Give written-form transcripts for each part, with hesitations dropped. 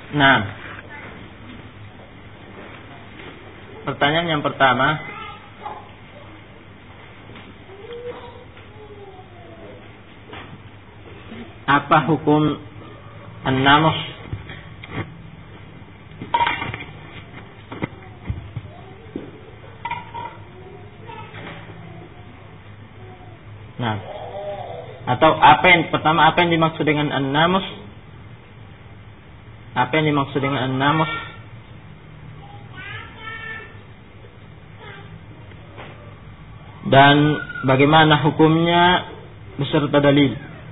Nah, pertanyaan yang pertama, apa hukum an-namus? Nah, atau apa yang dimaksud dengan an-namus? Apa yang dimaksud dengan an-namus? Dan bagaimana hukumnya beserta dalil?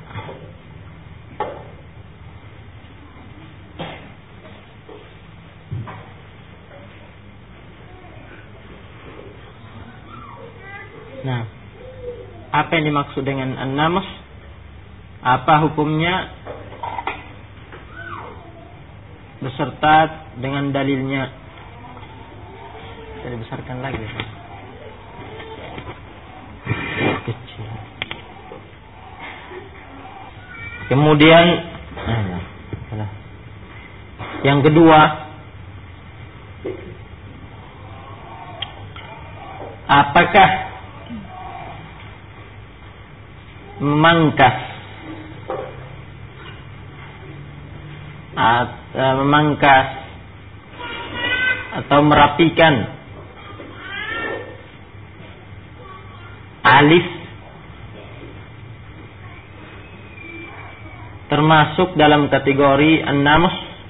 Nah, apa yang dimaksud dengan an-namus? Apa hukumnya beserta dengan dalilnya? Bisa dibesarkan lagi. Kecil. Kemudian yang kedua, apakah memangkas atau merapikan alif termasuk dalam kategori an-namus?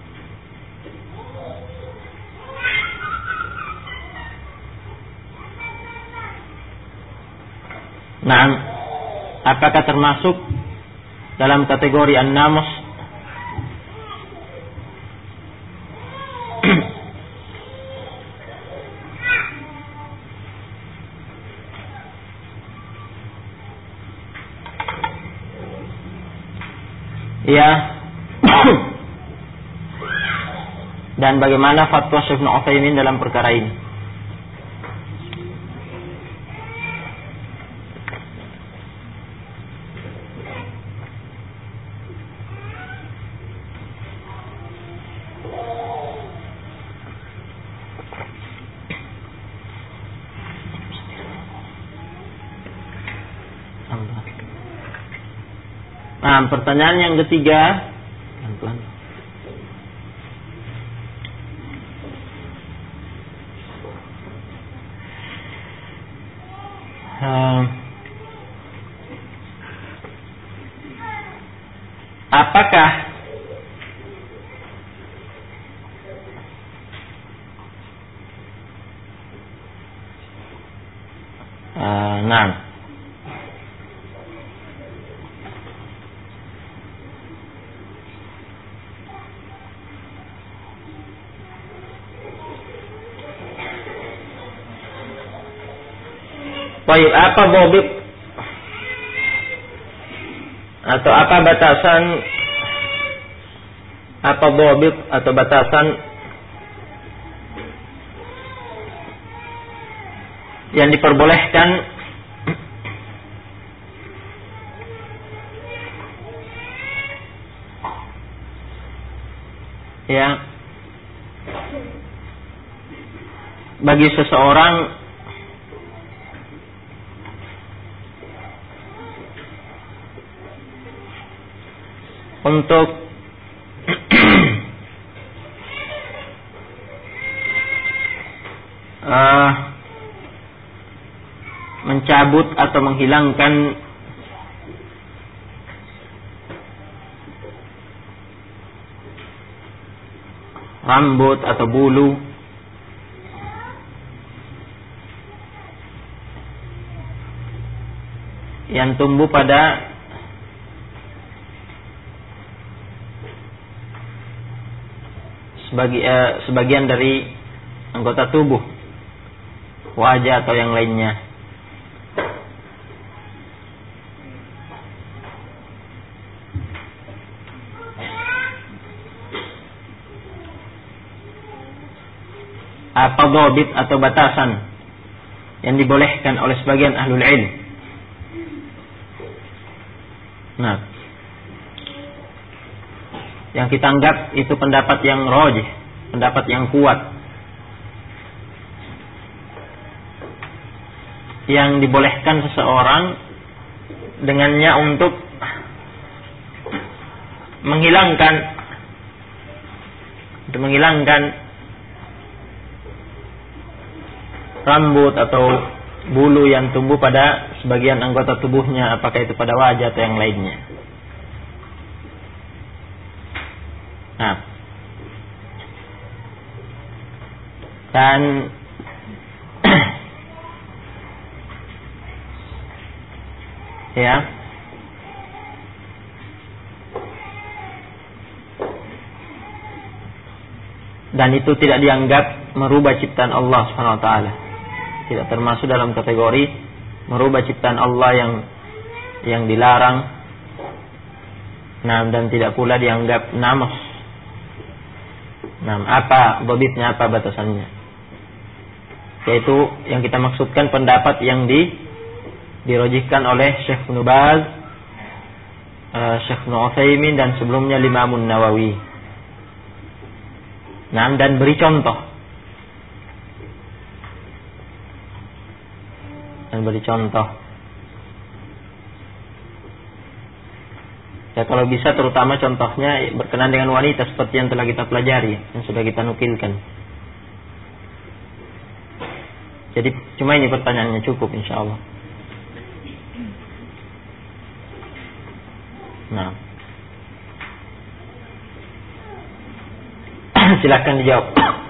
Nah, apakah termasuk dalam kategori an-namus? Ya. Dan bagaimana fatwa Syekh Ibnu Utsaimin dalam perkara ini? Nah, pertanyaan yang ketiga, apakah baik, apa bobit atau apa batasan, apa bobit atau batasan yang diperbolehkan ya bagi seseorang untuk mencabut atau menghilangkan rambut atau bulu yang tumbuh pada sebagian dari anggota tubuh, wajah atau yang lainnya. Apa dhabit atau batasan yang dibolehkan oleh sebagian ahlul ilm? Nah, yang kita anggap itu pendapat yang rajih, pendapat yang kuat, yang dibolehkan seseorang dengannya untuk menghilangkan rambut atau bulu yang tumbuh pada sebagian anggota tubuhnya, apakah itu pada wajah atau yang lainnya. Nah, dan ya, dan itu tidak dianggap merubah ciptaan Allah Subhanahu wa taala. Tidak termasuk dalam kategori merubah ciptaan Allah yang dilarang. Nah, dan tidak pula dianggap namas. Nah, apa babitnya, apa batasannya? Yaitu yang kita maksudkan pendapat yang dirojihkan oleh Syekh Ibnu Baz, Syekh Ibnu Utsaimin, dan sebelumnya Imam Nawawi. Nah, dan beri contoh. Ya, kalau bisa terutama contohnya berkenaan dengan wanita seperti yang telah kita pelajari, yang sudah kita nukilkan. Jadi cuma ini pertanyaannya, cukup insyaallah. Nah, silakan dijawab.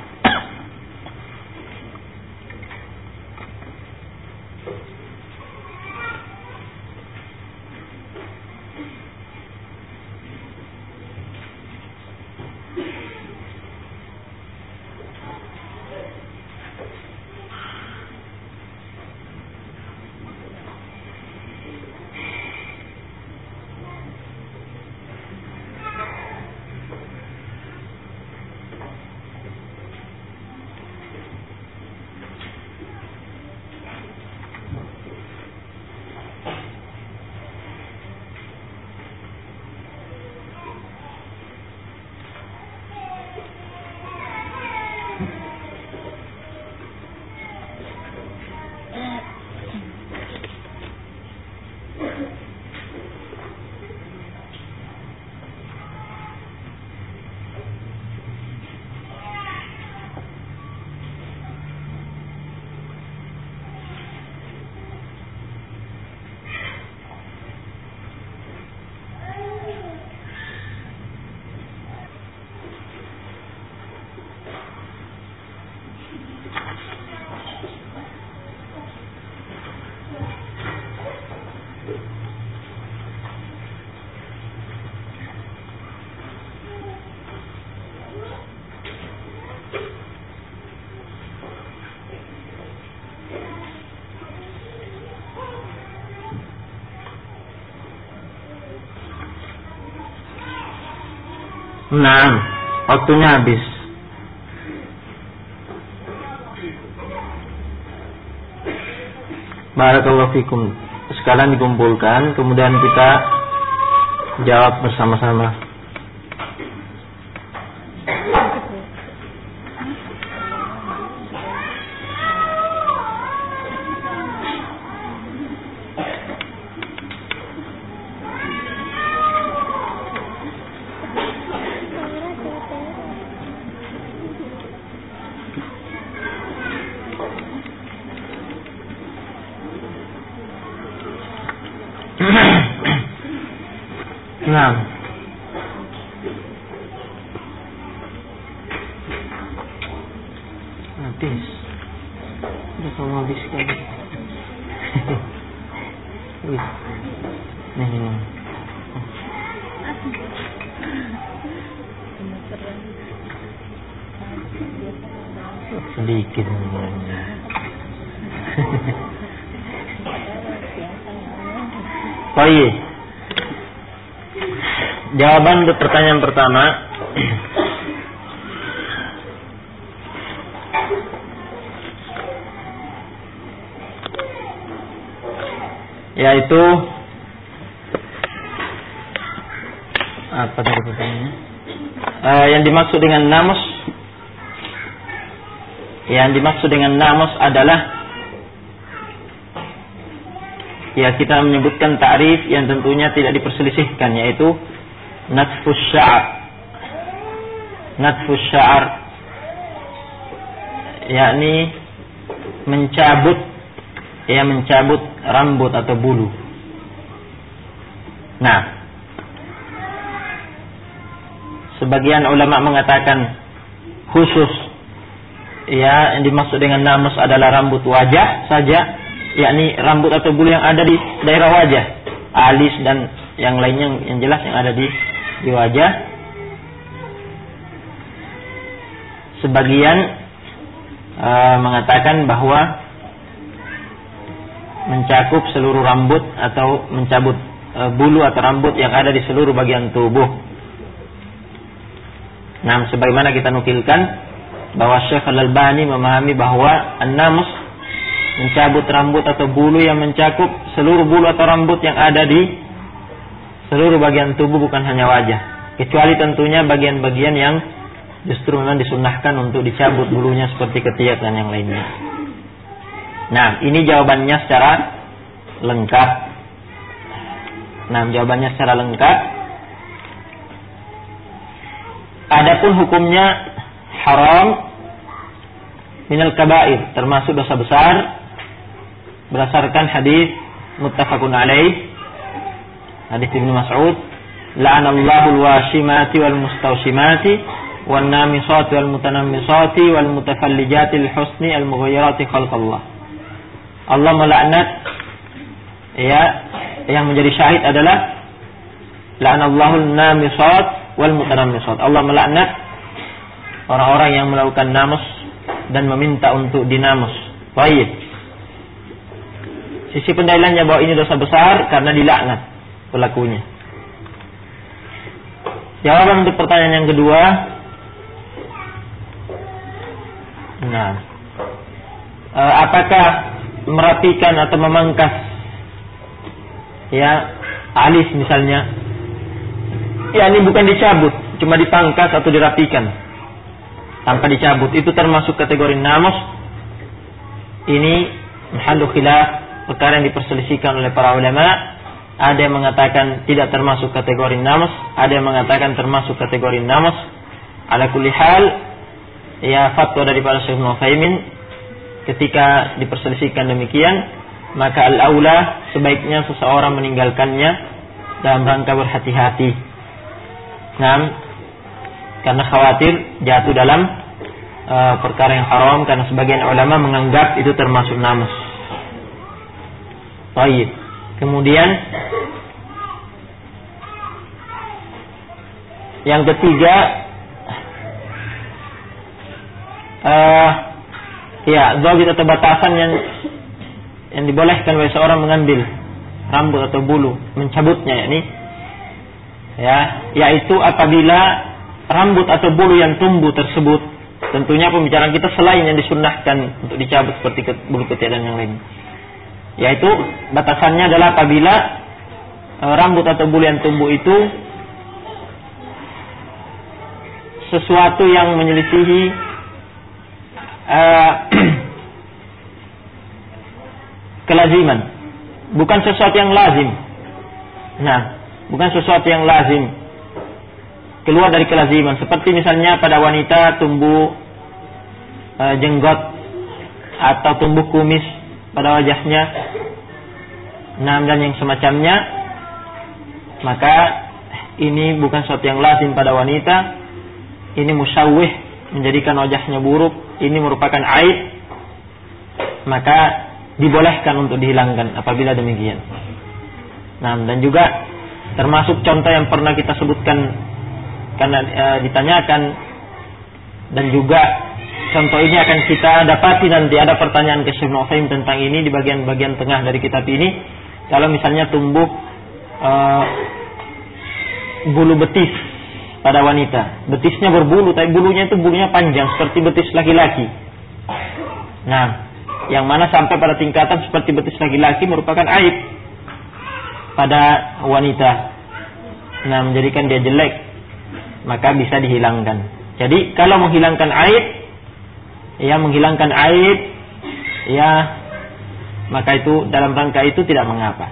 Nah, waktunya habis. Barakallahu fikum. Sekarang dikumpulkan, kemudian kita jawab bersama-sama. Nah, habis. Udah kamu habis kali. Nih. Sedikit. Baik. Jawaban untuk pertanyaan pertama, yaitu apa tadi pertanyaannya? Yang dimaksud dengan namus adalah, ya, kita menyebutkan ta'rif yang tentunya tidak diperselisihkan, yaitu natfus sya'ar, yakni mencabut rambut atau bulu. Nah, sebagian ulama mengatakan khusus, ya, yang dimaksud dengan namus adalah rambut wajah saja, yakni rambut atau bulu yang ada di daerah wajah, alis dan yang lainnya yang jelas yang ada di wajah. Sebagian mengatakan bahwa mencakup seluruh rambut atau mencabut bulu atau rambut yang ada di seluruh bagian tubuh. Nah, sebagaimana kita nukilkan bahwa Syekh Al-Albani memahami bahwa an-namus mencabut rambut atau bulu yang mencakup seluruh bulu atau rambut yang ada di seluruh bagian tubuh, bukan hanya wajah, kecuali tentunya bagian-bagian yang justru memang disunnahkan untuk dicabut bulunya seperti ketiak dan yang lainnya. Nah, ini jawabannya secara lengkap. Adapun hukumnya haram minal kabair, termasuk dosa besar, berdasarkan hadis muttafaqun alaih, hadis Ibnu Mas'ud, la'anallahu al-washimati wal mustawshimati wan namisati wal mutanammisati wal mutafallijati lil husni al mughayyirati khalqallah. Allah melaknat, ya, yang menjadi syahid adalah la'anallahu an-namisat wal mutanammisat. Allah melaknat orang-orang yang melakukan namus dan meminta untuk dinamus. Baik. Sisi pendalilannya bahwa ini dosa besar karena dilaknat pelakunya. Jawaban untuk pertanyaan yang kedua, nah, apakah merapikan atau memangkas, ya, alis misalnya, ya, ini bukan dicabut, cuma dipangkas atau dirapikan tanpa dicabut, itu termasuk kategori namus? Ini mahallu khilaf, perkara yang diperselisihkan oleh para ulama. Ada yang mengatakan tidak termasuk kategori namus, ada yang mengatakan termasuk kategori namus. Ala kulli hal, ya, fatwa daripada Syekh Muhammad ketika diperselisihkan demikian, maka al-aula sebaiknya seseorang meninggalkannya dalam rangka berhati-hati. Nah, karena khawatir jatuh dalam perkara yang haram, karena sebagian ulama menganggap itu termasuk namus. Baik. Kemudian yang ketiga, ya, dhabit atau batasan yang dibolehkan oleh seorang mengambil rambut atau bulu, mencabutnya, yaitu apabila rambut atau bulu yang tumbuh tersebut, tentunya pembicaraan kita selain yang disunnahkan untuk dicabut seperti bulu ketiak dan yang lain, yaitu batasannya adalah apabila rambut atau bulu yang tumbuh itu sesuatu yang menyelisihi kelaziman, bukan sesuatu yang lazim. Nah, bukan sesuatu yang lazim, keluar dari kelaziman. Seperti misalnya pada wanita tumbuh jenggot atau tumbuh kumis pada wajahnya, dan yang semacamnya, maka ini bukan sesuatu yang lazim pada wanita. Ini musyawwih, menjadikan wajahnya buruk, ini merupakan aib, maka dibolehkan untuk dihilangkan apabila demikian. Nah, dan juga termasuk contoh yang pernah kita sebutkan karena ditanyakan, dan juga contoh ini akan kita dapati nanti ada pertanyaan ke Syekh Muhammad tentang ini di bagian-bagian tengah dari kitab ini. Kalau misalnya tumbuh bulu betis pada wanita, betisnya berbulu, tapi bulunya itu bulunya panjang seperti betis laki-laki. Nah, yang mana sampai pada tingkatan seperti betis laki-laki merupakan aib pada wanita. Nah, menjadikan dia jelek. maka bisa dihilangkan. Jadi kalau menghilangkan aib, maka itu dalam rangka itu tidak mengapa.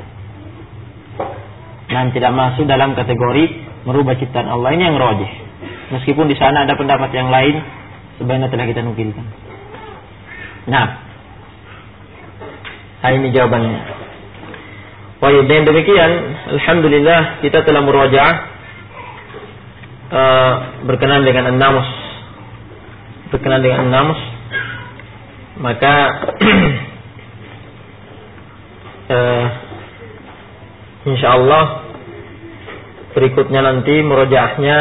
Dan tidak masuk dalam kategori merubah ciptaan Allah. Ini yang rajih. Meskipun di sana ada pendapat yang lain, sebenarnya telah kita nukilkan. Nah, ini jawabannya. Baik, dan demikian, alhamdulillah kita telah murajaah berkenan dengan an-namus. Maka insyaallah berikutnya nanti murajaahnya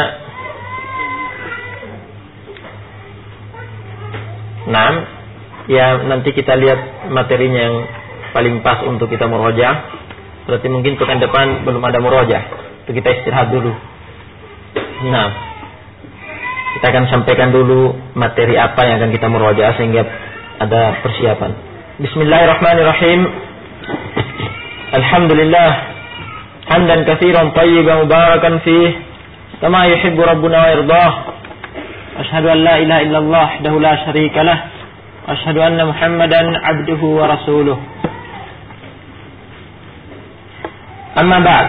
6. Ya, nanti kita lihat materinya yang paling pas untuk kita murajaah. Berarti mungkin pekan depan belum ada murajaah. Itu kita istirahat dulu. Nah, kita akan sampaikan dulu materi apa yang akan kita murajaah sehingga ada persiapan. Bismillahirrahmanirrahim. Alhamdulillah hamdan katsiran thayyiban mubarakan fih kama yuhibbu rabbuna wa yardah. Asyhadu an la ilaha illallah wahdahu la syarika lah wa asyhadu anna Muhammadan abduhu wa rasuluh. Amma ba'd.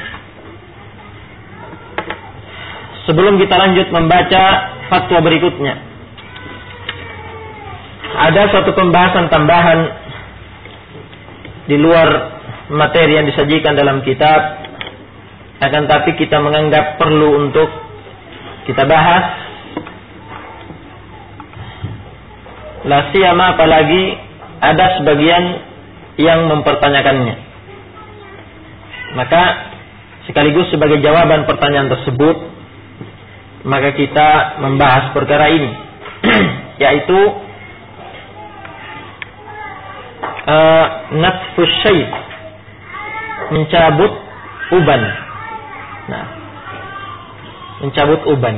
Sebelum kita lanjut membaca fatwa berikutnya, ada suatu pembahasan tambahan di luar materi yang disajikan dalam kitab, akan tapi kita menganggap perlu untuk kita bahas, la siyama apalagi ada sebagian yang mempertanyakannya. Maka sekaligus sebagai jawaban pertanyaan tersebut, maka kita membahas perkara ini, yaitu natfus syai', mencabut uban. Nah, mencabut uban.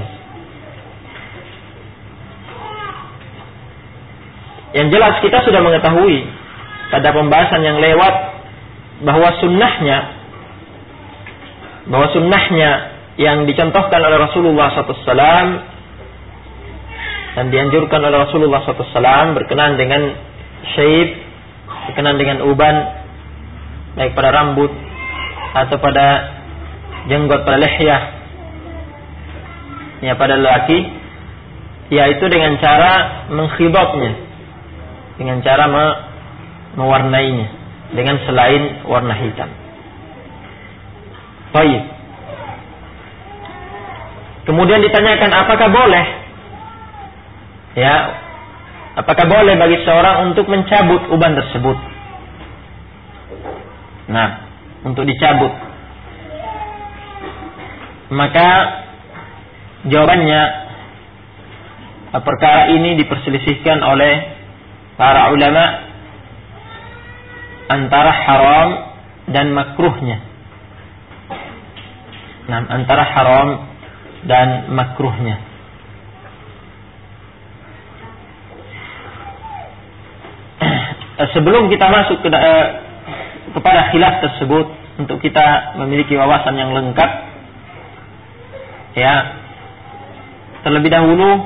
Yang jelas kita sudah mengetahui pada pembahasan yang lewat bahwa sunnahnya yang dicontohkan oleh Rasulullah SAW dan dianjurkan oleh Rasulullah SAW berkenaan dengan syaib, berkenaan dengan uban, baik pada rambut atau pada jenggot, pada lihyah, ya pada lelaki, yaitu dengan cara mengkhidabnya, dengan cara mewarnainya dengan selain warna hitam. Baik. Kemudian ditanyakan apakah boleh? Ya, apakah boleh bagi seorang untuk mencabut uban tersebut? Nah, untuk dicabut. Maka jawabannya, perkara ini diperselisihkan oleh para ulama antara haram dan makruhnya. Nah, antara haram dan makruhnya. Sebelum kita masuk kepada khilaf tersebut, untuk kita memiliki wawasan yang lengkap, ya, terlebih dahulu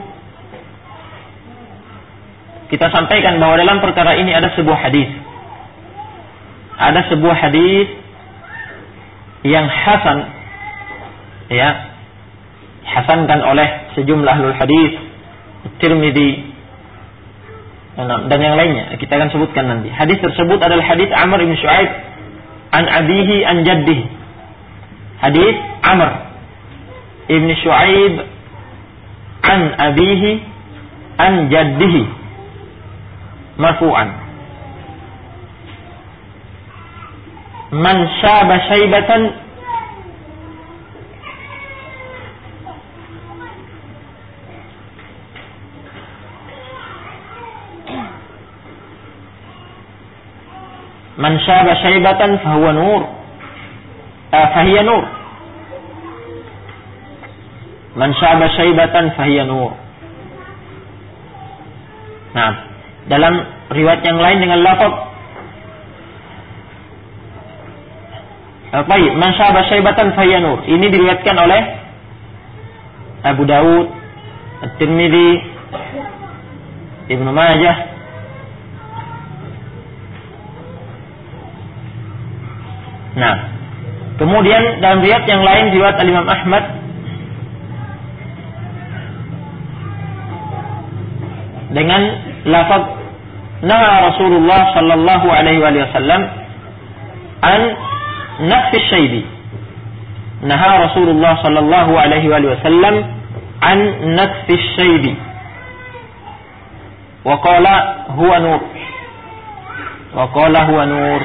kita sampaikan bahwa dalam perkara ini ada sebuah hadis. Ada sebuah hadis yang hasan, ya, hasankan oleh sejumlah ahlul hadis, Tirmidzi dan yang lainnya. Kita akan sebutkan nanti. Hadis tersebut adalah hadis Amr bin Shu'aib an abihi an jaddihi. Hadis Amr bin Shu'aib an abihi an jaddihi marfu'an. Man syaba syaibatan Man syaba syaibatan fahuwa nur. Fahiya nur. Man syaba syaibatan fahiya nur. Nah, dalam riwayat yang lain dengan lafaz baik, man syaba syaibatan fahiya nur. Ini diriwayatkan oleh Abu Daud, At-Tirmidzi, Ibnu Majah. Nah, kemudian dalam riwayat yang lain riwayat Imam Ahmad dengan lafaz naha Rasulullah sallallahu alaihi wasallam an nafsi syaibi. Naha Rasulullah sallallahu alaihi wasallam an nafsi syaibi. Wa qala huwa nur. Wa qala huwa nur.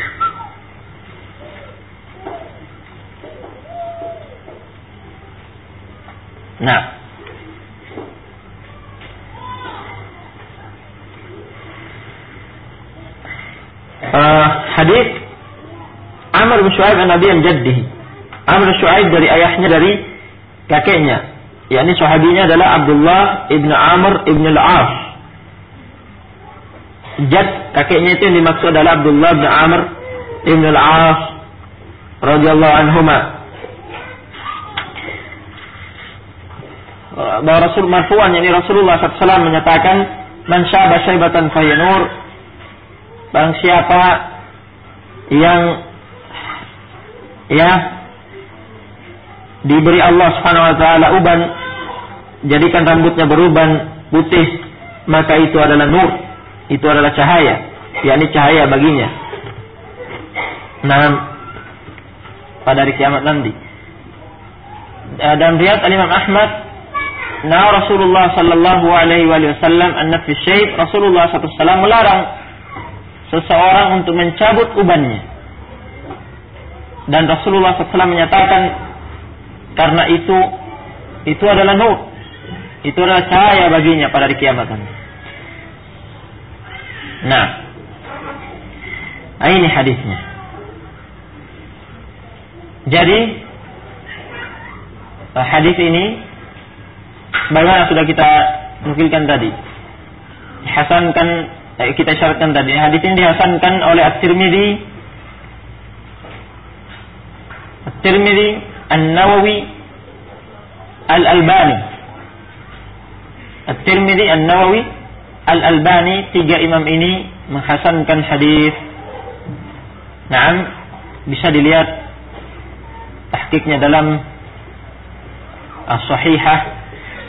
Nah, hadis Amr bin Shu'aib an Abi Jaddihi. Amr bin Shu'aib dari ayahnya, dari kakeknya, yakni sahabinya adalah Abdullah ibn Amr ibn al-As. Jad kakeknya itu yang dimaksud adalah Abdullah ibn Amr ibn al-As radhiyallahu anhuma. Bahwa Rasul marfu'an, yakni Rasulullah SAW menyatakan, man syaba syaibatan fayanur, barang siapa yang diberi Allah Subhanahu wa taala uban, jadikan rambutnya beruban putih, maka itu adalah nur, itu adalah cahaya, yakni cahaya baginya. Nah, pada hari kiamat nanti. Dan riwayat Imam Ahmad, nah Rasulullah sallallahu alaihi wasallam an-nafsi syait, Rasulullah SAW melarang seseorang untuk mencabut ubannya. Dan Rasulullah SAW menyatakan, karena itu adalah nur, itu adalah cahaya baginya pada hari kiamat nanti. Nah, ini hadisnya. Jadi hadis ini bagaimana sudah kita nukilkan tadi, dihasankan, kita syaratkan tadi. Hadis ini dihasankan oleh At-Tirmidzi, An-Nawawi, Al-Albani. At-Tirmidzi, An-Nawawi, Al-Albani, tiga imam ini menghasankan hadis. Naam, bisa dilihat tahqiqnya dalam As-Sahihah.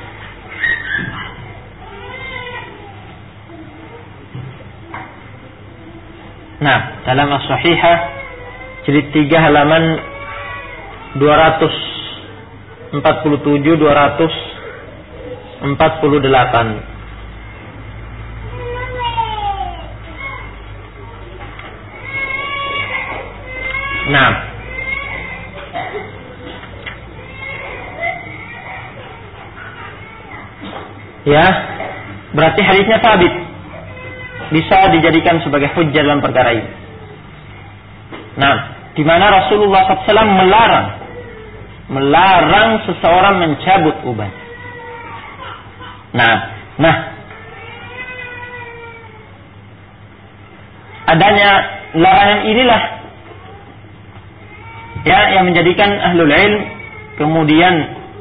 Nah, dalam As-Sahihah jilid 3 halaman 247 248. Nah, ya, berarti hadisnya sabit, bisa dijadikan sebagai hujjah dalam perkara ini. Nah, di mana Rasulullah SAW melarang seseorang mencabut uban. Nah, adanya larangan inilah ya yang menjadikan ahlul ilm kemudian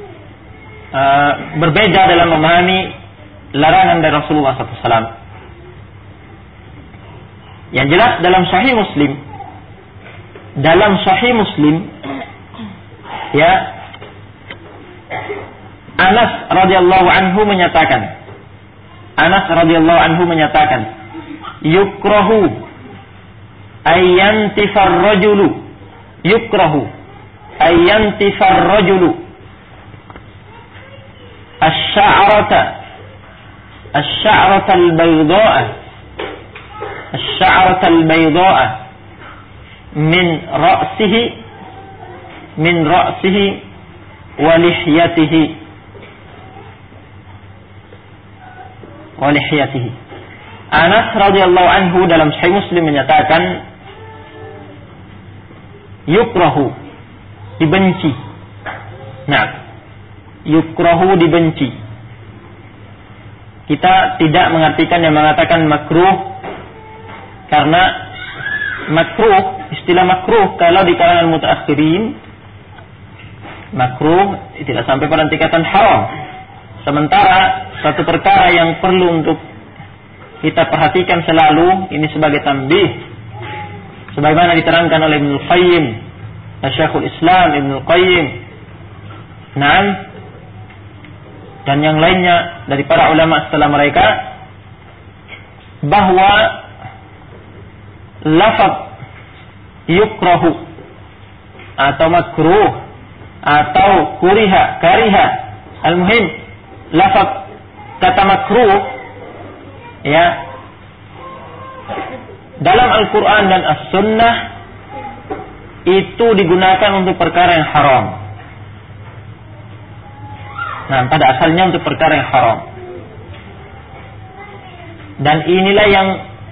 berbeda dalam memahami larangan dari Rasulullah SAW. Yang jelas dalam Sahih Muslim, ya, Anas radhiyallahu anhu menyatakan, yukrahu ayyantifar rajulu الشعرة البيضاء من رأسه ولحيته. Anas radhiyallahu anhu dalam Sahih Muslim menyatakan, yukrahu, dibenci. Nah, yukrahu, dibenci. Kita tidak mengartikan yang mengatakan makruh, karena makruh, istilah makruh kalau di kalangan mutaakhirin makruh, tidak sampai pada tingkatan haram. Sementara satu perkara yang perlu untuk kita perhatikan selalu, ini sebagai tanbih, sebagaimana diterangkan oleh Ibnu Qayyim, Syekhul Islam Ibnu Qayyim, dan yang lainnya dari para ulama setelah mereka, bahwa lafaz yukrahu atau makruh atau kariha, al-muhim lafaz kata makruh, ya, dalam Al-Quran dan As-Sunnah itu digunakan untuk perkara yang haram. Nah, pada asalnya untuk perkara yang haram. Dan inilah yang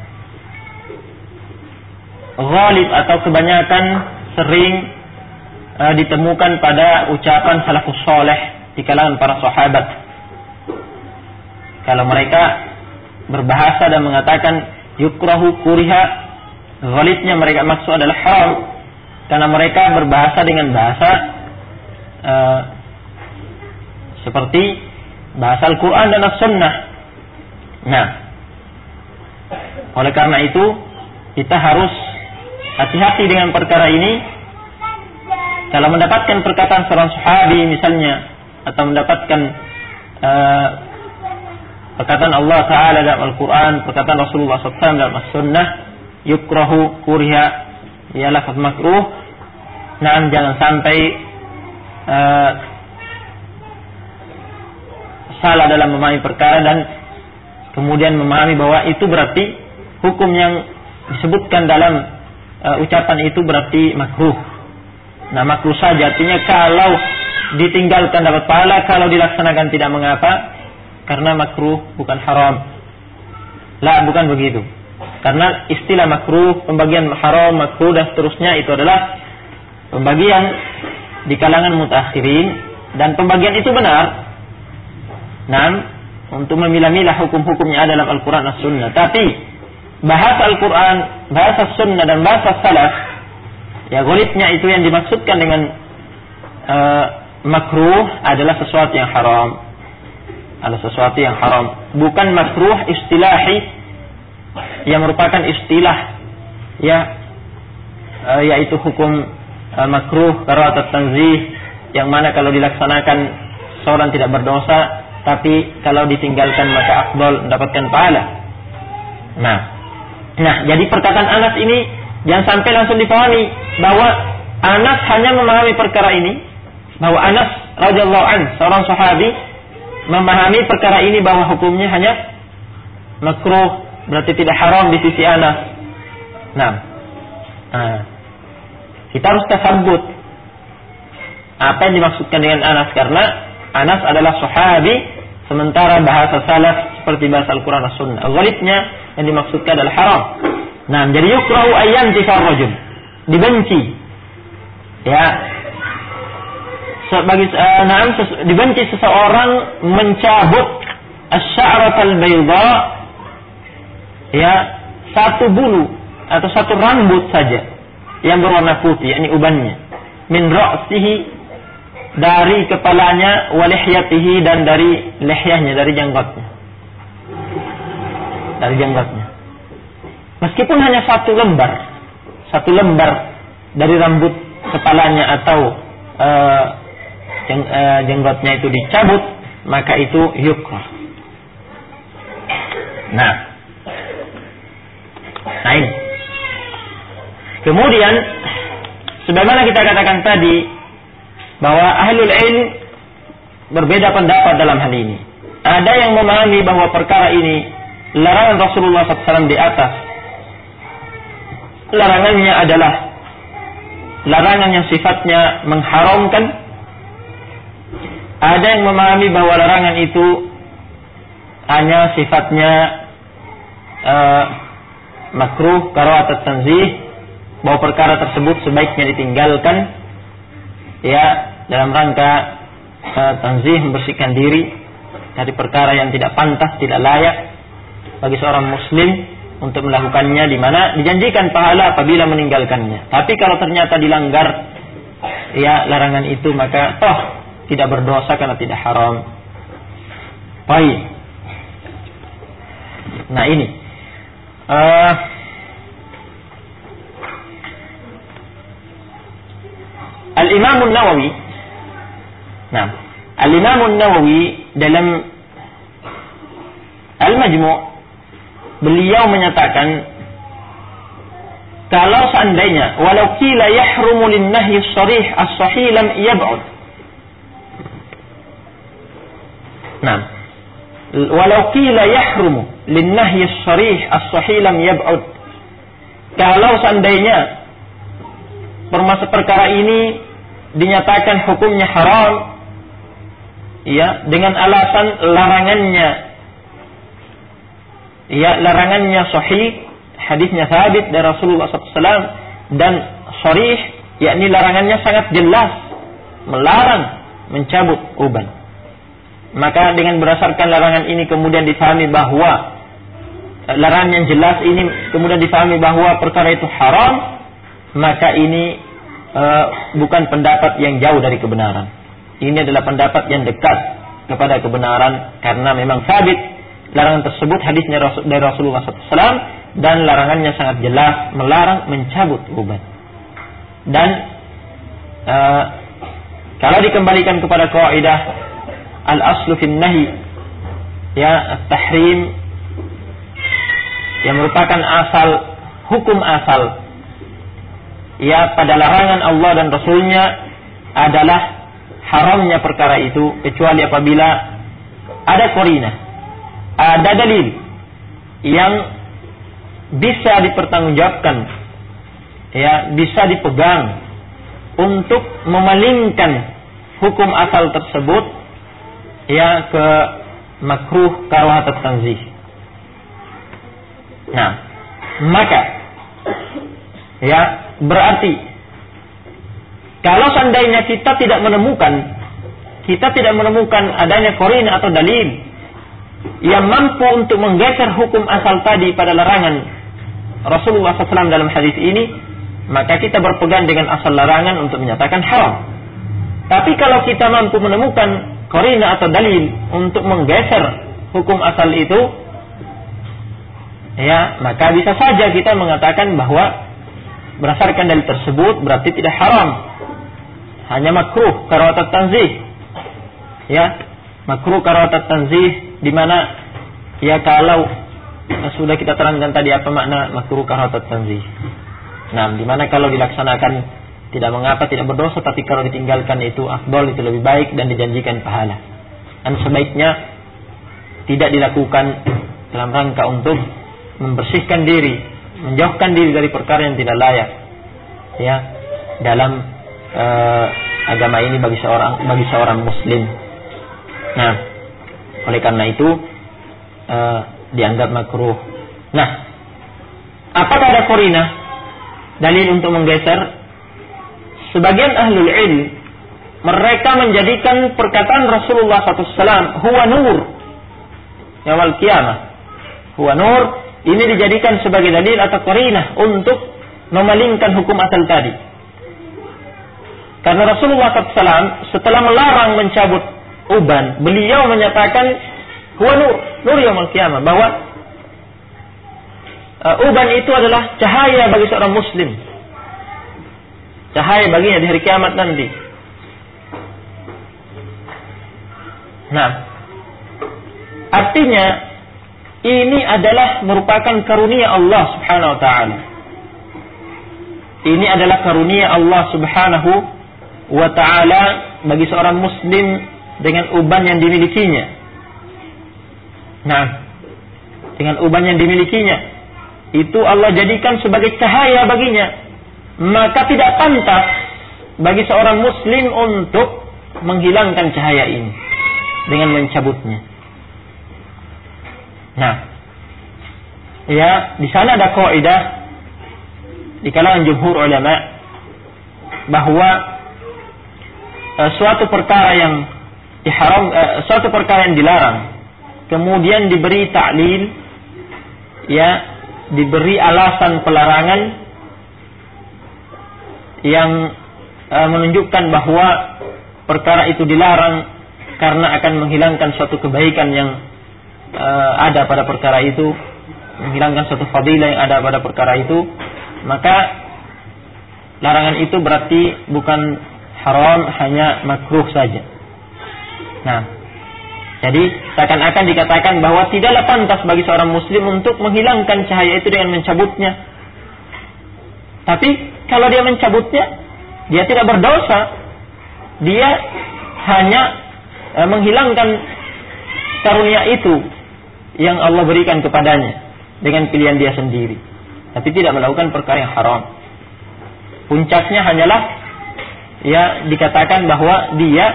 ghalib atau kebanyakan sering ditemukan pada ucapan salafus saleh di kalangan para sahabat. Kalau mereka berbahasa dan mengatakan yukrahu, kuriha, ghalibnya mereka maksud adalah haram, karena mereka berbahasa dengan bahasa seperti bahasa Al-Quran dan As-Sunnah. Nah, oleh karena itu kita harus hati-hati dengan perkara ini. Kalau mendapatkan perkataan seorang sahabi misalnya, atau mendapatkan perkataan Allah Ta'ala dalam Al-Quran, perkataan Rasulullah SAW dalam As-Sunnah, yukrahu, kuriha, ya lafaz makruh, nah jangan sampai salah dalam memahami perkara dan kemudian memahami bahwa itu berarti hukum yang disebutkan dalam ucapan itu berarti makruh. Nah, makruh saja artinya kalau ditinggalkan dapat pahala, kalau dilaksanakan tidak mengapa, karena makruh bukan haram. Lah, bukan begitu. Karena istilah makruh, pembagian haram, makruh dan seterusnya itu adalah pembagian di kalangan mutakhirin, dan pembagian itu benar. Nah, untuk memilah-milah hukum-hukumnya ada dalam Al-Quran dan Sunnah. Tapi bahasa Al-Quran, bahasa Sunnah dan bahasa Salaf, ya ghalibnya itu yang dimaksudkan dengan makruh adalah sesuatu yang haram. Adalah sesuatu yang haram. Bukan makruh istilahi yang merupakan istilah, ya, yaitu hukum makruh karahat tanzih, yang mana kalau dilaksanakan seorang tidak berdosa, tapi kalau ditinggalkan maka afdal, mendapatkan pahala. Nah, jadi perkataan Anas ini jangan sampai langsung dipahami bahwa Anas hanya memahami perkara ini, bahwa Anas radhiyallahu anhu seorang sahabi memahami perkara ini bahwa hukumnya hanya makruh, berarti tidak haram di sisi Anas. Nah, kita harus tasabbut apa yang dimaksudkan dengan Anas, karena Anas adalah sahabi, sementara bahasa salaf seperti bahasa Al-Quran dan Sunnah, ghalibnya yang dimaksudkan adalah haram. Nah, jadi yukrahu ayyan tifar rajul, dibenci, ya, dibenci seseorang mencabut asy-sya'ratal bayda, ya, satu bulu atau satu rambut saja yang berwarna putih, yakni ubannya, min ra'sihi, dari kepalanya, wa lihyatihi, dan dari lihyahnya, dari janggutnya. Dari janggutnya. Meskipun hanya satu lembar dari rambut kepalanya atau jenggotnya itu dicabut, maka itu yukrah. Nah ini. Kemudian sebagaimana kita katakan tadi bahwa ahlul ilm berbeda pendapat dalam hal ini. Ada yang memahami bahwa perkara ini larangan Rasulullah SAW di atas. Larangannya adalah larangan yang sifatnya mengharamkan. Ada yang memahami bahwa larangan itu hanya sifatnya makruh, karahat tanzih, bahwa perkara tersebut sebaiknya ditinggalkan, ya, dalam rangka tanzih, membersihkan diri dari perkara yang tidak pantas, tidak layak bagi seorang muslim untuk melakukannya, di mana dijanjikan pahala apabila meninggalkannya. Tapi kalau ternyata dilanggar, ya larangan itu, maka toh tidak berdosa karena tidak haram. Baik. Nah ini Al-Imam An-Nawawi. Nah, Al-Imam An-Nawawi dalam Al-Majmu' beliau menyatakan, kalau seandainya walau qila yahrumu lin-nahyi as-sharih as-sahih lam yab'ud. Nah, walau qila yahrumu lin-nahyi as-sharih as-sahih lam yab'ud. Kalau seandainya perkara ini dinyatakan hukumnya haram, ya, dengan alasan larangannya sahih, hadisnya sabit dari Rasulullah SAW, dan sharih, yakni larangannya sangat jelas, melarang mencabut uban. Maka dengan berdasarkan larangan ini kemudian difahami bahwa larangan yang jelas ini kemudian difahami bahwa perkara itu haram, maka ini bukan pendapat yang jauh dari kebenaran. Ini adalah pendapat yang dekat kepada kebenaran, karena memang sabit larangan tersebut hadisnya dari Rasulullah SAW, dan larangannya sangat jelas, melarang mencabut uban. Dan kalau dikembalikan kepada kaidah al-aslu fin nahi, ya, at-tahrim, yang merupakan hukum asal, ya, pada larangan Allah dan Rasulnya adalah haramnya perkara itu, kecuali apabila ada qarinah, ada dalil yang bisa dipertanggungjawabkan, ya, bisa dipegang untuk memalingkan hukum asal tersebut, ya, ke makruh, karahat atau tanzih. Nah, maka, ya, berarti kalau seandainya kita tidak menemukan adanya qarinah atau dalil yang mampu untuk menggeser hukum asal tadi pada larangan Rasulullah SAW dalam hadis ini, maka kita berpegang dengan asal larangan untuk menyatakan haram. Tapi kalau kita mampu menemukan qarinah atau dalil untuk menggeser hukum asal itu, ya, maka bisa saja kita mengatakan bahwa berdasarkan dalil tersebut berarti tidak haram, hanya makruh karahat tanzih, ya, makruh karahat tanzih, di mana, ya, kalau sudah kita terangkan tadi apa makna makruh karahat tanzih. Nah, di mana kalau dilaksanakan tidak mengapa, tidak berdosa, tapi kalau ditinggalkan itu afdal, itu lebih baik dan dijanjikan pahala. Dan sebaiknya tidak dilakukan dalam rangka untuk membersihkan diri, menjauhkan diri dari perkara yang tidak layak, ya, dalam agama ini bagi seorang muslim. Nah, oleh karena itu dianggap makruh. Nah, apakah ada qarinah, dalil untuk menggeser? Sebagian ahlul ilm mereka menjadikan perkataan Rasulullah SAW, huwa nur yaumil qiyamah, huwa nur, ini dijadikan sebagai dalil atau qarinah untuk memalingkan hukum asal tadi. Karena Rasulullah SAW setelah melarang mencabut uban, beliau menyatakan huwa nur yaumil qiyamah, bahwa uban itu adalah cahaya bagi seorang muslim, cahaya baginya di hari kiamat nanti. Nah, artinya ini adalah merupakan karunia Allah Subhanahu wa taala. Ini adalah karunia Allah Subhanahu wa taala bagi seorang muslim dengan uban yang dimilikinya. Nah, dengan uban yang dimilikinya itu Allah jadikan sebagai cahaya baginya. Maka tidak pantas bagi seorang muslim untuk menghilangkan cahaya ini dengan mencabutnya. Nah, ya, di sana ada kaidah di kalangan jumhur ulama bahwa suatu perkara yang suatu perkara yang dilarang kemudian diberi ta'lil, ya, diberi alasan pelarangan yang menunjukkan bahwa perkara itu dilarang karena akan menghilangkan suatu kebaikan yang ada pada perkara itu, menghilangkan suatu fadilah yang ada pada perkara itu, maka larangan itu berarti bukan haram, hanya makruh saja. Nah, jadi seakan-akan dikatakan bahwa tidaklah pantas bagi seorang muslim untuk menghilangkan cahaya itu dengan mencabutnya. Tapi kalau dia mencabutnya, dia tidak berdosa. Dia hanya menghilangkan karunia itu yang Allah berikan kepadanya dengan pilihan dia sendiri, tapi tidak melakukan perkara yang haram. Puncaknya hanyalah dikatakan bahwa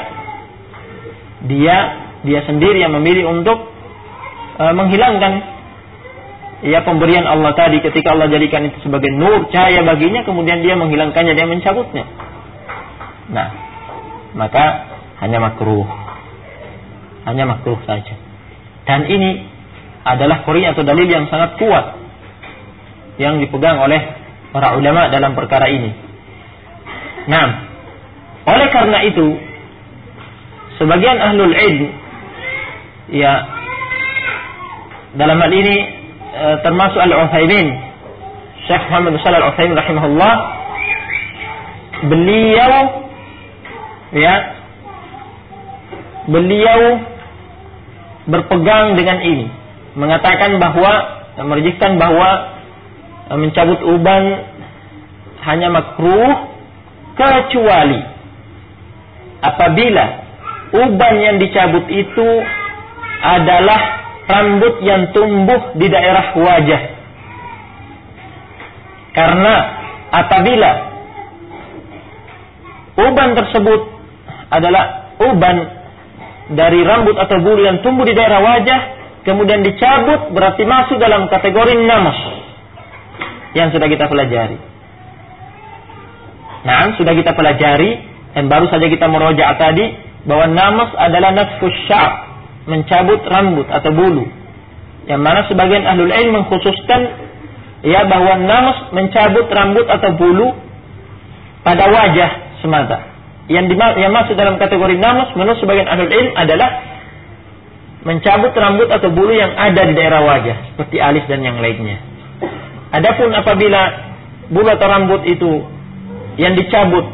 dia sendiri yang memilih untuk menghilangkan pemberian Allah tadi, ketika Allah jadikan itu sebagai nur, cahaya baginya, kemudian dia menghilangkannya, dia mencabutnya. Nah, maka hanya makruh saja. Dan ini adalah qori' atau dalil yang sangat kuat yang dipegang oleh para ulama dalam perkara ini. Nah, oleh karena itu sebagian ahlul ilm dalam hal ini termasuk Al-Utsaimin, Syekh Muhammad Shalih Al-Utsaimin rahimahullah, beliau berpegang dengan ini, mengatakan bahwa, merjihkan bahwa mencabut uban hanya makruh kecuali apabila uban yang dicabut itu adalah rambut yang tumbuh di daerah wajah. Karena apabila uban tersebut adalah uban dari rambut atau bulu yang tumbuh di daerah wajah, kemudian dicabut, berarti masuk dalam kategori namas yang sudah kita pelajari. Nah, sudah kita pelajari dan baru saja kita merojaah tadi bahwa namas adalah natfus sya'b, mencabut rambut atau bulu. Yang mana sebagian ahlul ilm mengkhususkan bahwa namas mencabut rambut atau bulu pada wajah semata. Yang masuk dalam kategori namas menurut sebagian ahlul ilm adalah mencabut rambut atau bulu yang ada di daerah wajah, seperti alis dan yang lainnya. Adapun apabila bulu atau rambut itu yang dicabut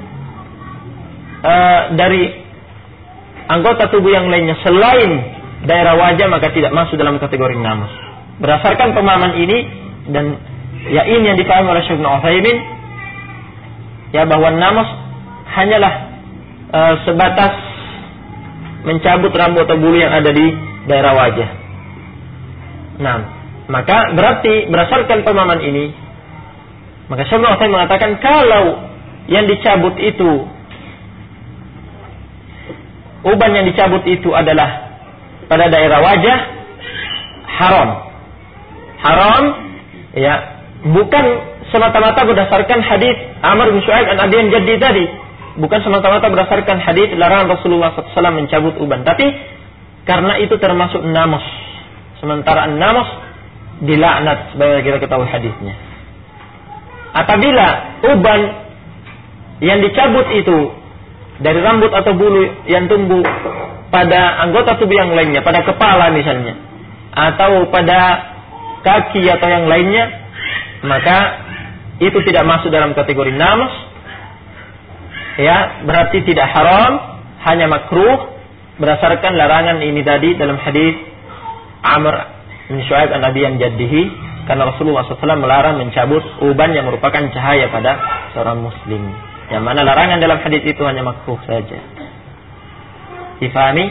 dari anggota tubuh yang lainnya selain daerah wajah, maka tidak masuk dalam kategori namas. Berdasarkan pemahaman ini, dan ini yang dipahami oleh Syekh Utsaimin, bahwa namas hanyalah sebatas mencabut rambut atau bulu yang ada di daerah wajah. Nah, maka berarti berdasarkan pemahaman ini, maka Syekh Utsaimin mengatakan kalau yang dicabut itu, uban yang dicabut itu adalah pada daerah wajah, haram, bukan semata-mata berdasarkan hadis Amr bin Syu'aib an Abi Jaddi tadi, bukan semata-mata berdasarkan hadis larangan Rasulullah SAW mencabut uban, tapi karena itu termasuk namas. Sementara namas dilaknat, sebagaimana kita ketahui hadisnya. Apabila uban yang dicabut itu dari rambut atau bulu yang tumbuh pada anggota tubuh yang lainnya, pada kepala misalnya, atau pada kaki atau yang lainnya, maka itu tidak masuk dalam kategori namas. Berarti tidak haram, hanya makruh berdasarkan larangan ini tadi dalam hadis Amr bin Syu'aib an Abi Jaddihi, karena Rasulullah SAW melarang mencabut uban yang merupakan cahaya pada seorang muslim. Yang mana larangan dalam hadis itu hanya makruh saja. Difahami?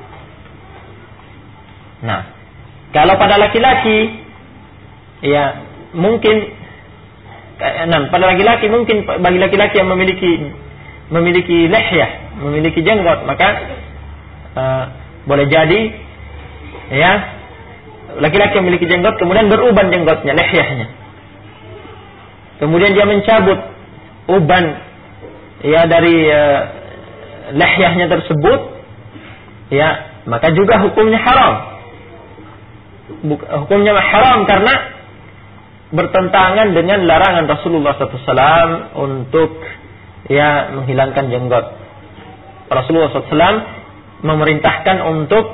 Nah, kalau pada laki-laki, mungkin, pada laki-laki mungkin bagi laki-laki yang memiliki lihyah, memiliki jenggot, maka boleh jadi, laki-laki yang memiliki jenggot kemudian beruban jenggotnya, lihyahnya, kemudian dia mencabut uban dari lihyahnya tersebut, maka juga hukumnya haram. Hukumnya haram karena bertentangan dengan larangan Rasulullah SAW untuk ya menghilangkan jenggot. Rasulullah SAW memerintahkan untuk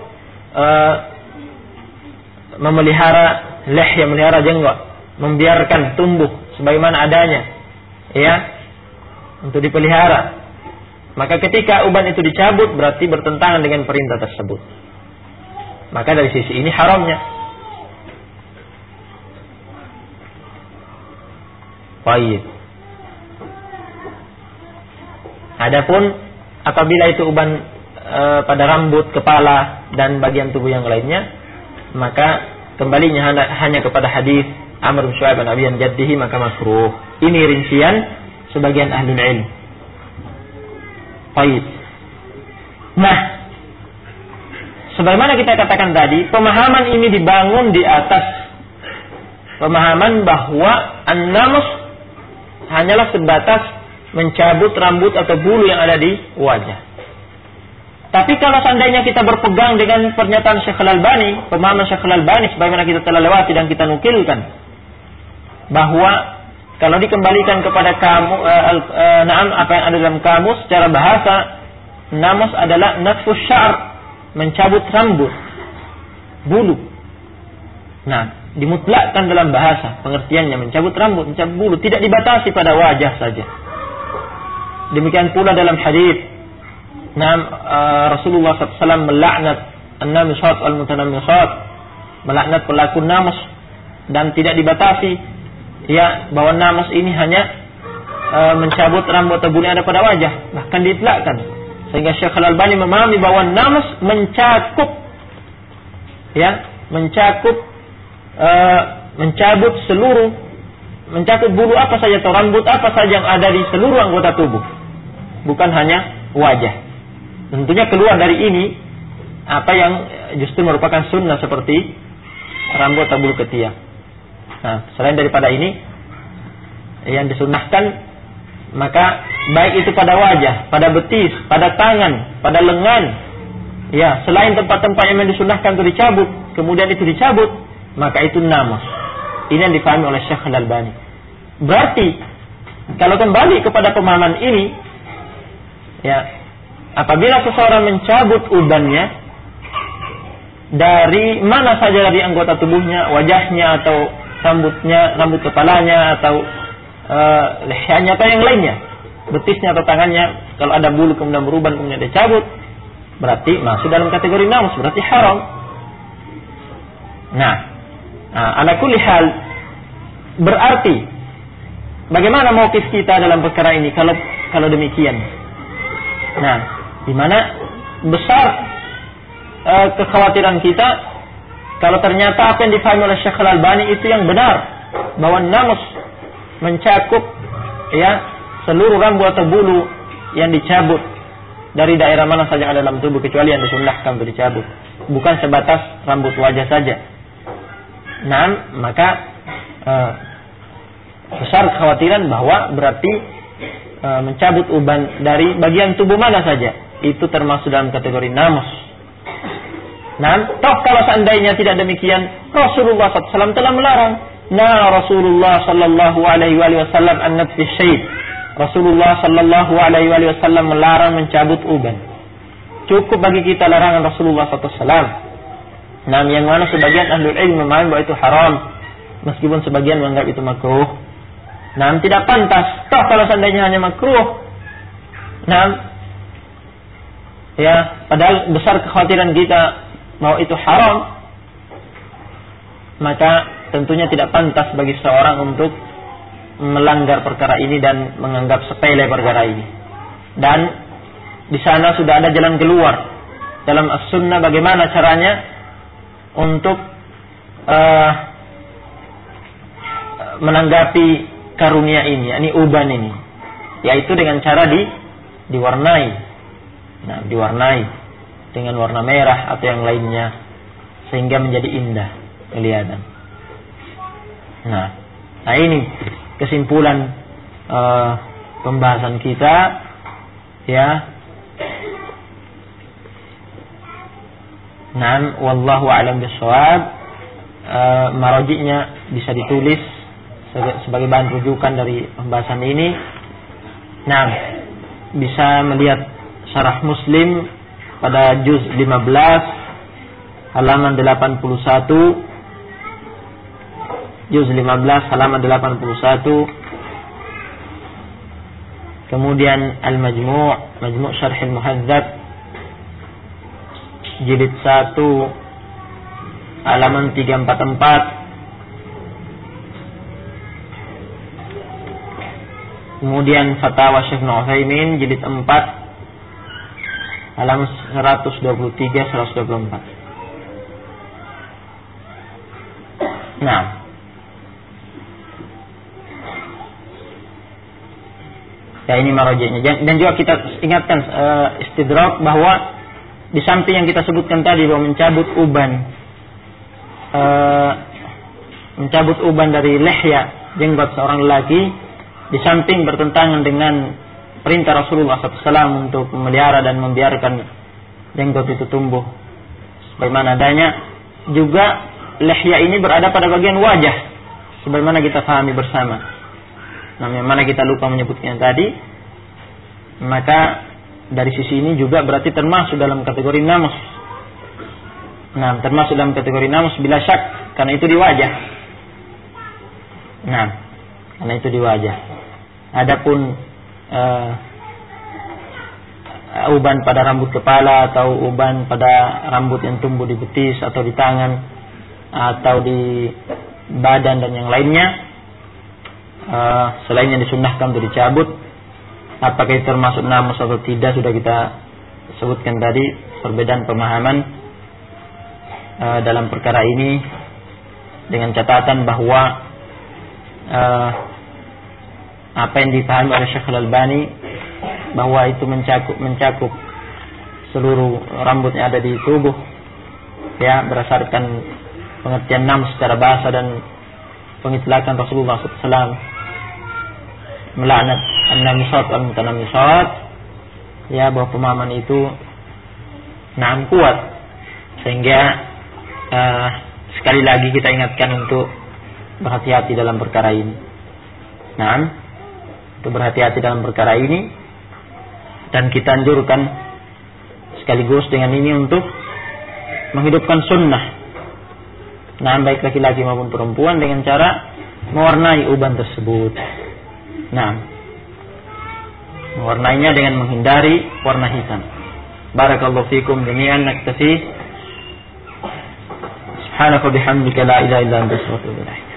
memelihara lihya, memelihara jenggot, membiarkan tumbuh sebagaimana adanya, ya, untuk dipelihara. Maka ketika uban itu dicabut berarti bertentangan dengan perintah tersebut. Maka dari sisi ini haramnya. Baik. Adapun apabila itu uban pada rambut, kepala dan bagian tubuh yang lainnya, maka kembalinya hanya kepada hadis Amr bin Shu'aib an Abiyan Jaddihi, maka makruh. Ini rincian sebagian ahlul ilm. Baik. Nah, sebagaimana kita katakan tadi, pemahaman ini dibangun di atas pemahaman bahwa an-namus hanyalah sebatas mencabut rambut atau bulu yang ada di wajah. Tapi kalau seandainya kita berpegang dengan pernyataan Syekh Al-Albani, pemahaman Syekh Al-Albani sebagaimana kita telah lewati dan kita nukilkan, bahwa kalau dikembalikan kepada apa yang ada dalam kamus secara bahasa, namus adalah natfus syar, mencabut rambut, bulu. Nah, dimutlakkan dalam bahasa pengertiannya mencabut rambut, mencabut bulu, tidak dibatasi pada wajah saja. Demikian pula dalam hadis Rasulullah SAW melaknat an-namisat al-mutanammisat, melaknat pelaku namus, dan tidak dibatasi, ya, bahwa namus ini hanya mencabut rambut atau bulu yang ada pada wajah, bahkan diitlakkan. Sehingga Syekh Al-Albani memahami bahwa namus mencakup, ya, mencabut seluruh, mencakup bulu apa saja atau rambut apa saja yang ada di seluruh anggota tubuh, bukan hanya wajah. Tentunya keluar dari ini apa yang justru merupakan sunnah seperti rambut atau bulu ketiak. Nah, selain daripada ini yang disunnahkan, maka baik itu pada wajah, pada betis, pada tangan, pada lengan, ya, selain tempat-tempat yang disunnahkan untuk dicabut, kemudian itu dicabut, maka itu namus. Ini yang difahami oleh Syekh Al-Albani. Berarti kalau kembali kepada pemahaman ini, ya, apabila seseorang mencabut ubannya dari mana saja dari anggota tubuhnya, wajahnya atau rambutnya, rambut kepalanya atau lehernya atau yang lainnya, betisnya atau tangannya, kalau ada bulu kemudian berubah kemudian dicabut, berarti masuk dalam kategori namus, berarti haram. Nah, ala kulli hal, berarti bagaimana mauqif kita dalam perkara ini kalau demikian? Nah, di mana besar kekhawatiran kita kalau ternyata apa yang difahami oleh Syekh Al-Albani itu yang benar, bahwa namus mencakup, ya, seluruh rambut atau bulu yang dicabut dari daerah mana saja yang ada dalam tubuh kecuali yang disunnahkan untuk dicabut, bukan sebatas rambut wajah saja. Nah, maka besar kekhawatiran bahwa berarti mencabut uban dari bagian tubuh mana saja itu termasuk dalam kategori namus. Nah, toh kalau seandainya tidak demikian, Rasulullah SAW telah melarang. Nah, Rasulullah Sallallahu Alaihi Wasallam an-natfi syait. Rasulullah Sallallahu Alaihi Wasallam melarang mencabut uban. Cukup bagi kita larangan Rasulullah SAW. Nah, yang mana sebagian ahlul ilmu memahami bahwa itu haram, meskipun sebagian menganggap itu makruh. Nah, tidak pantas. Toh kalau seandainya hanya makruh, nah, ya, padahal besar kekhawatiran kita mau itu haram, maka tentunya tidak pantas bagi seorang untuk melanggar perkara ini dan menganggap sepele perkara ini. Dan di sana sudah ada jalan keluar dalam as-sunnah bagaimana caranya untuk menanggapi karunia ini, yakni uban ini, yaitu dengan cara diwarnai. Nah, diwarnai dengan warna merah atau yang lainnya sehingga menjadi indah kelihatan. Nah, ini kesimpulan pembahasan kita, ya. Nah, wallahu a'lam bishawab. Marajiknya bisa ditulis sebagai bahan rujukan dari pembahasan ini. Nah, bisa melihat Syarah Muslim pada juz 15 halaman 81, juz 15 halaman 81. Kemudian Al-Majmu', Majmu' Syarh Al-Muhadzab jilid 1 halaman 344. Kemudian Fatawa Syekh Ibnu Utsaimin jilid 4 halaman 123 124. Nah, ya ini marojeknya. Dan juga kita ingatkan istidrak bahwa di samping yang kita sebutkan tadi bahwa mencabut uban dari lihya, jenggot seorang lelaki, di samping bertentangan dengan perintah Rasulullah SAW untuk memelihara dan membiarkan jenggot itu tumbuh sebagaimana adanya, juga lihya ini berada pada bagian wajah sebagaimana kita pahami bersama. Nah, yang mana kita lupa menyebutnya tadi, maka dari sisi ini juga berarti termasuk dalam kategori namus. Nah, termasuk dalam kategori namus bila syak, karena itu di wajah. Nah, karena itu di wajah. Adapun uban pada rambut kepala atau uban pada rambut yang tumbuh di betis atau di tangan atau di badan dan yang lainnya, selain yang disunnahkan untuk dicabut, apakah itu termasuk namus atau tidak sudah kita sebutkan tadi, perbedaan pemahaman dalam perkara ini, dengan catatan bahwa apa yang dipahami oleh Syekh Al-Albani bahwa itu mencakup seluruh rambut yang ada di tubuh, ya, berdasarkan pengertian namus secara bahasa dan pengitlakan Rasulullah SAW melaknat an-namisat wal-mutanamisat, ya, bahwa pemahaman itu kuat, sehingga sekali lagi kita ingatkan untuk berhati-hati dalam perkara ini. Untuk berhati-hati dalam perkara ini, dan kita anjurkan sekaligus dengan ini untuk menghidupkan sunnah, baik laki-laki maupun perempuan, dengan cara mewarnai uban tersebut. Mewarnainya dengan menghindari warna hitam. Barakallahu fikum jami'an. Naktafi. Subhanaka bihamdika la ilaha illa anta astaghfiruka wa atubu ilaik.